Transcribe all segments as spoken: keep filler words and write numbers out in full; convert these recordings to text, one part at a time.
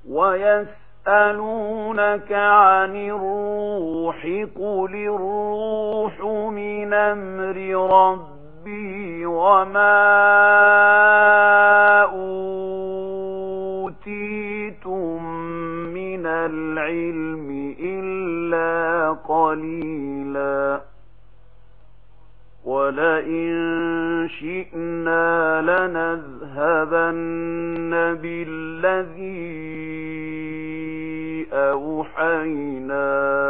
ويسألونك عن الروح قل الروح من أمر ربي وما أوتيتم من العلم إلا قليلا ولئن شئنا لنذهبن بالذي أوحينا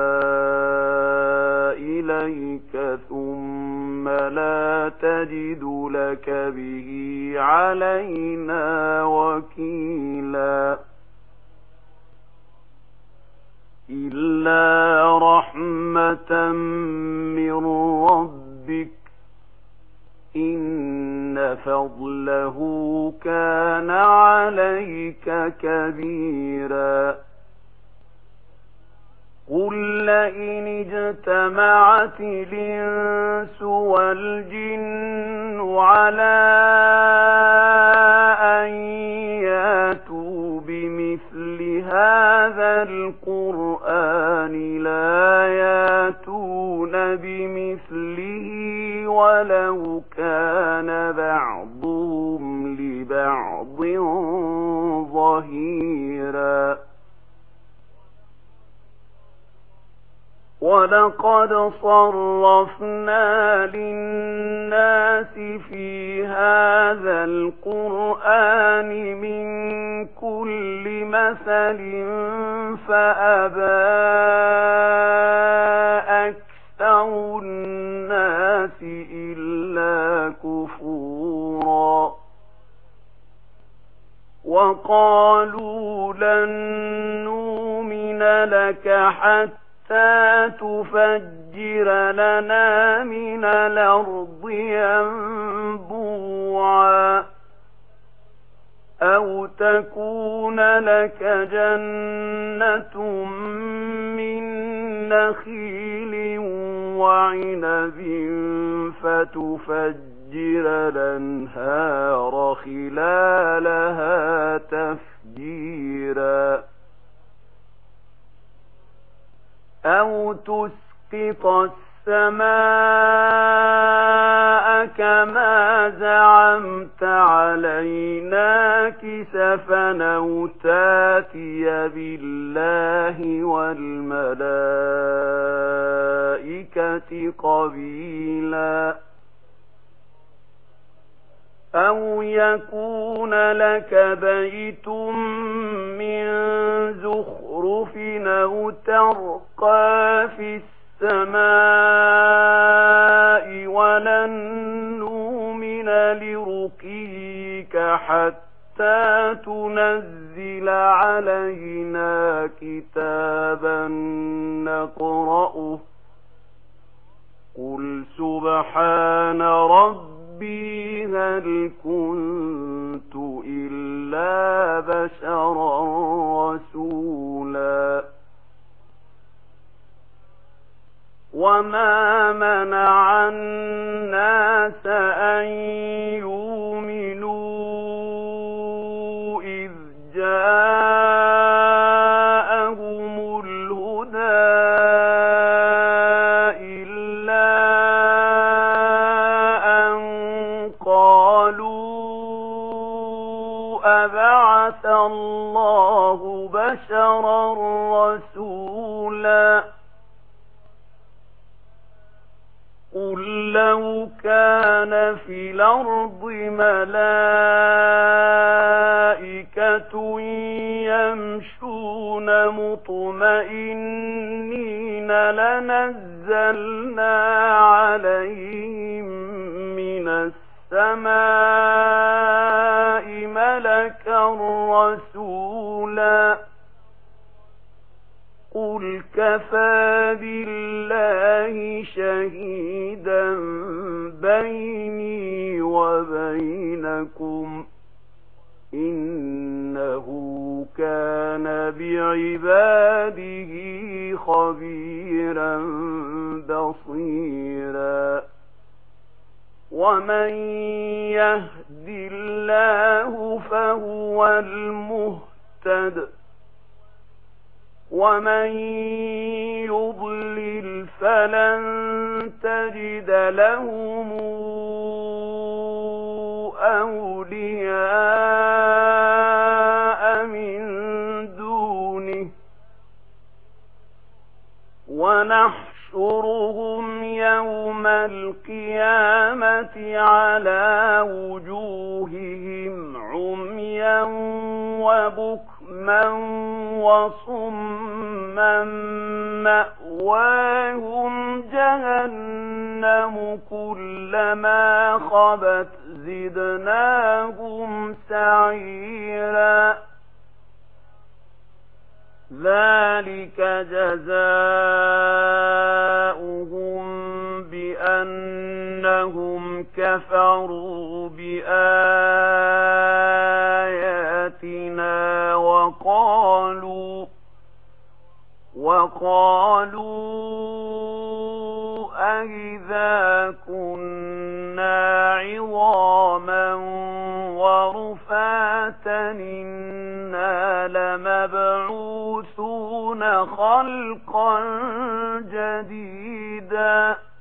إليك ثم لا تجد لك به علينا وكيلا إلا رحمة من ربك إن فضله كان عليك كبيرا قل لئن اجتمعت الإنس والجن على أن ياتوا بمثل هذا القرآن لا ياتون بمثله ولو كان بعضهم لبعض ظهيرا ولقد صرفنا للناس في هذا القرآن من كل مثل فأبى أكثر الناس إلا كفورا وقالوا لن نؤمن لك حتى تفجر لنا من الأرض ينبوعا أو تكون لك جنة من نخيل وعنب فتفجر الأنهار خلالها تفجيرا أو تسقط السماء كما زعمت علينا كسفا أو تاتي بالله والملائكة قبيلا أو يكون لك بيت من زخرف أو ترقى في السماء ولن نؤمن لرقيك حتى تنزل علينا كتابا نقرأه قل سبحان ربي هل كنت إلا بشرا رسولا وما منع الناس أن يؤمنوا إذ جاءهم الهدى إلا أن قالوا أبعث الله بشرا رسولا قل لو كان في الأرض ملائكة يمشون مطمئنين لنزلنا عليهم من السماء ملكا رسولا قل كفى بالله شهيدا بيني وبينكم إنه كان بعباده خبيرا بصيرا ومن يهد الله فهو المهتد ومن يضلل فلن تجد لهم أولياء من دونه ونحشرهم يوم القيامة على وجوههم عميا وبكما وصما مأواهم جهنم كلما خبت زدناهم سعيرا ذلك جزاؤهم بأنهم كفروا بآياتنا وقالوا وقالوا أئذا كنا عظاما ورفاتا إنا لمبعوثون خلقا جديدا